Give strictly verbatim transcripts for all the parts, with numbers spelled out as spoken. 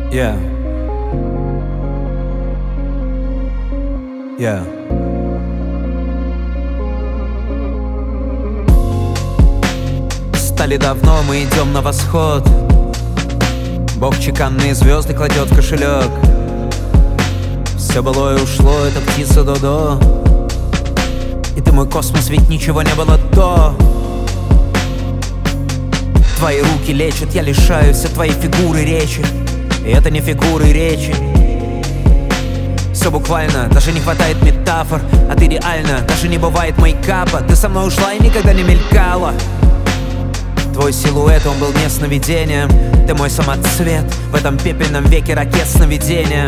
Yeah. Yeah. Стали давно, мы идем на восход. Бог чеканные звезды кладет в кошелек. Все былое ушло, это птица Додо. И ты мой космос, ведь ничего не было до. Твои руки лечат, я лишаюсь от твоей фигуры речи. И это не фигуры речи. Все буквально, даже не хватает метафор. А ты реально, даже не бывает мейкапа. Ты со мной ушла и никогда не мелькала. Твой силуэт, он был не сновидением. Ты мой самоцвет в этом пепельном веке ракет сновидения.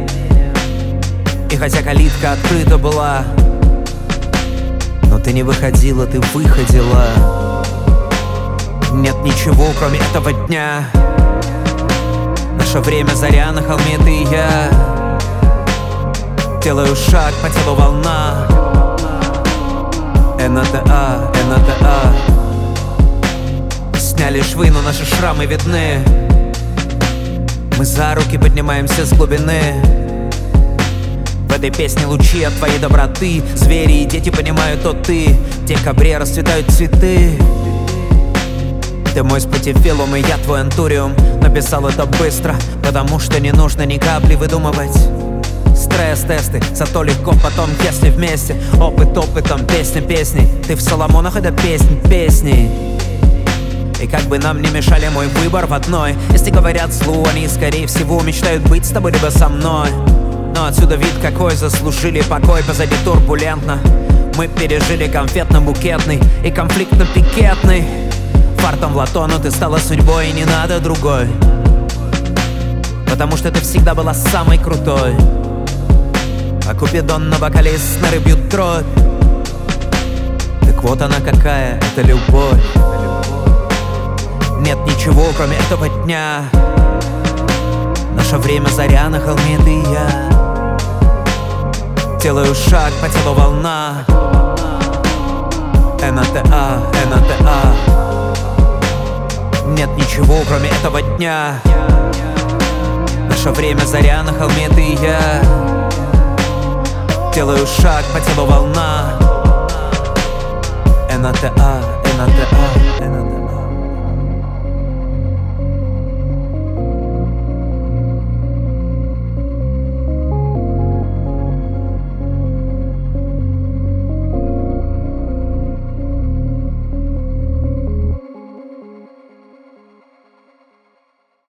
И хотя калитка открыта была, но ты не выходила, ты выходила. Нет ничего, кроме этого дня. Наше время заря на холме, ты и я. Делаю шаг, по телу волна. эн а тэ а, эн а тэ а. Сняли швы, но наши шрамы видны. Мы за руки поднимаемся с глубины. В этой песне лучи от твоей доброты. Звери и дети понимают, то ты. В декабре расцветают цветы. Ты мой спутифилум, и я твой антуриум. Написал это быстро, потому что не нужно ни капли выдумывать. Стресс-тесты, зато легко потом, если вместе. Опыт опытом, песня песней. Ты в Соломонах, это песня песней. И как бы нам не мешали, мой выбор в одной. Если говорят злу, они скорее всего мечтают быть с тобой либо со мной. Но отсюда вид какой, заслужили покой. Позади турбулентно. Мы пережили конфетно-букетный и конфликтно-пикетный. Фартом в лото, но ты стала судьбой, и не надо другой. Потому что ты всегда была самой крутой. А Купидон на бокале снары бьют дробь. Так вот она какая, это любовь. Нет ничего, кроме этого дня. Наше время заря на холме, ты и я. Делаю шаг, по телу волна. эн а тэ а, эн а тэ а. Нет ничего, кроме этого дня. Наше время заря на холме, ты и я. Делаю шаг, по телу волна.